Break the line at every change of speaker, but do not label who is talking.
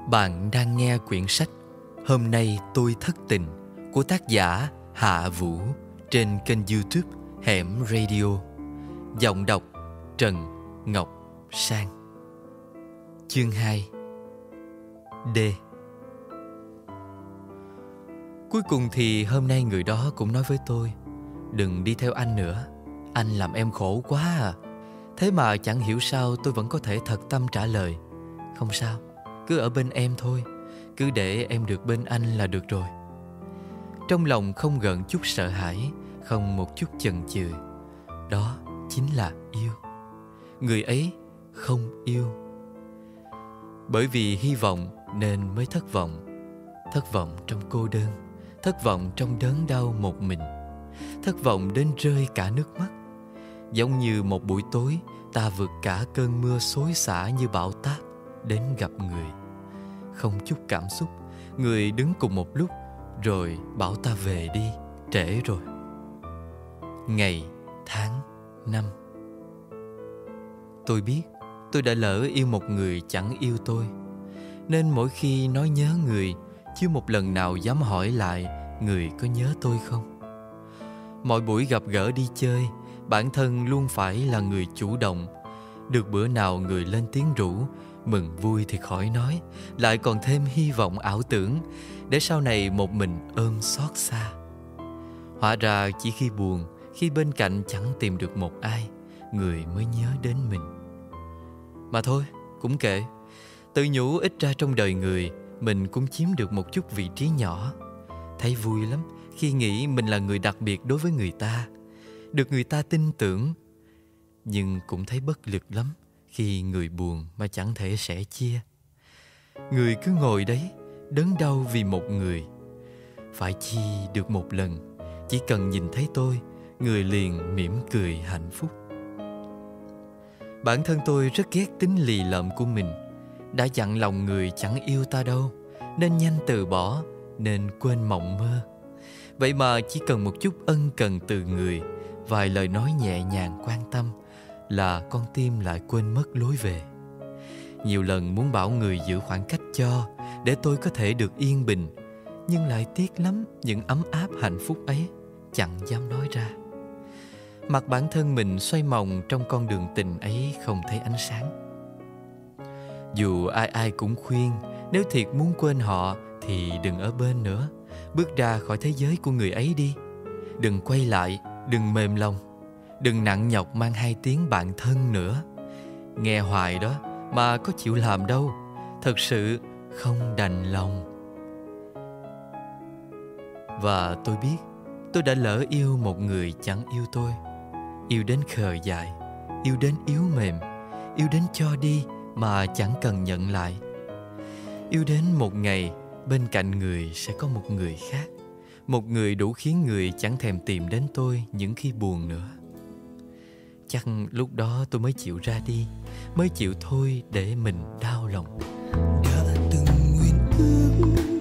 Bạn đang nghe quyển sách Hôm nay tôi thất tình của tác giả Hạ Vũ trên kênh YouTube Hẻm Radio. Giọng đọc Trần Ngọc Sang. Chương 2. D. Cuối cùng thì hôm nay người đó cũng nói với tôi: đừng đi theo anh nữa, anh làm em khổ quá à. Thế mà chẳng hiểu sao tôi vẫn có thể thật tâm trả lời: không sao, cứ ở bên em thôi, cứ để em được bên anh là được rồi. Trong lòng không gợn chút sợ hãi, không một chút chần chừ. Đó chính là yêu. Người ấy không yêu. Bởi vì hy vọng nên mới thất vọng. Thất vọng trong cô đơn, thất vọng trong đớn đau một mình, thất vọng đến rơi cả nước mắt. Giống như một buổi tối, ta vượt cả cơn mưa xối xả như bão táp đến gặp người. Không chút cảm xúc, người đứng cùng một lúc, rồi bảo ta về đi, trễ rồi. Ngày, tháng, năm. Tôi biết tôi đã lỡ yêu một người chẳng yêu tôi, nên mỗi khi nói nhớ người, chưa một lần nào dám hỏi lại người có nhớ tôi không. Mọi buổi gặp gỡ đi chơi, bản thân luôn phải là người chủ động. Được bữa nào người lên tiếng rủ, mừng vui thì khỏi nói, lại còn thêm hy vọng ảo tưởng, để sau này một mình ôm xót xa. Hóa ra chỉ khi buồn, khi bên cạnh chẳng tìm được một ai, người mới nhớ đến mình. Mà thôi, cũng kệ. Tự nhủ ít ra trong đời người, mình cũng chiếm được một chút vị trí nhỏ. Thấy vui lắm khi nghĩ mình là người đặc biệt đối với người ta, được người ta tin tưởng. Nhưng cũng thấy bất lực lắm khi người buồn mà chẳng thể sẻ chia. Người cứ ngồi đấy, đớn đau vì một người. Phải chi được một lần, chỉ cần nhìn thấy tôi, người liền mỉm cười hạnh phúc. Bản thân tôi rất ghét tính lì lợm của mình. Đã dặn lòng người chẳng yêu ta đâu, nên nhanh từ bỏ, nên quên mộng mơ. Vậy mà chỉ cần một chút ân cần từ người, vài lời nói nhẹ nhàng quan tâm, là con tim lại quên mất lối về. Nhiều lần muốn bảo người giữ khoảng cách cho, để tôi có thể được yên bình, nhưng lại tiếc lắm những ấm áp hạnh phúc ấy, chẳng dám nói ra. Mặt bản thân mình xoay mòng trong con đường tình ấy không thấy ánh sáng. Dù ai ai cũng khuyên, nếu thiệt muốn quên họ thì đừng ở bên nữa, bước ra khỏi thế giới của người ấy đi. Đừng quay lại, đừng mềm lòng, đừng nặng nhọc mang hai tiếng bạn thân nữa. Nghe hoài đó mà có chịu làm đâu, thật sự không đành lòng. Và tôi biết tôi đã lỡ yêu một người chẳng yêu tôi. Yêu đến khờ dại, yêu đến yếu mềm, yêu đến cho đi mà chẳng cần nhận lại. Yêu đến một ngày bên cạnh người sẽ có một người khác, một người đủ khiến người chẳng thèm tìm đến tôi những khi buồn nữa. Chắc lúc đó tôi mới chịu ra đi, mới chịu thôi để mình đau lòng.
Đã từng nguyện ước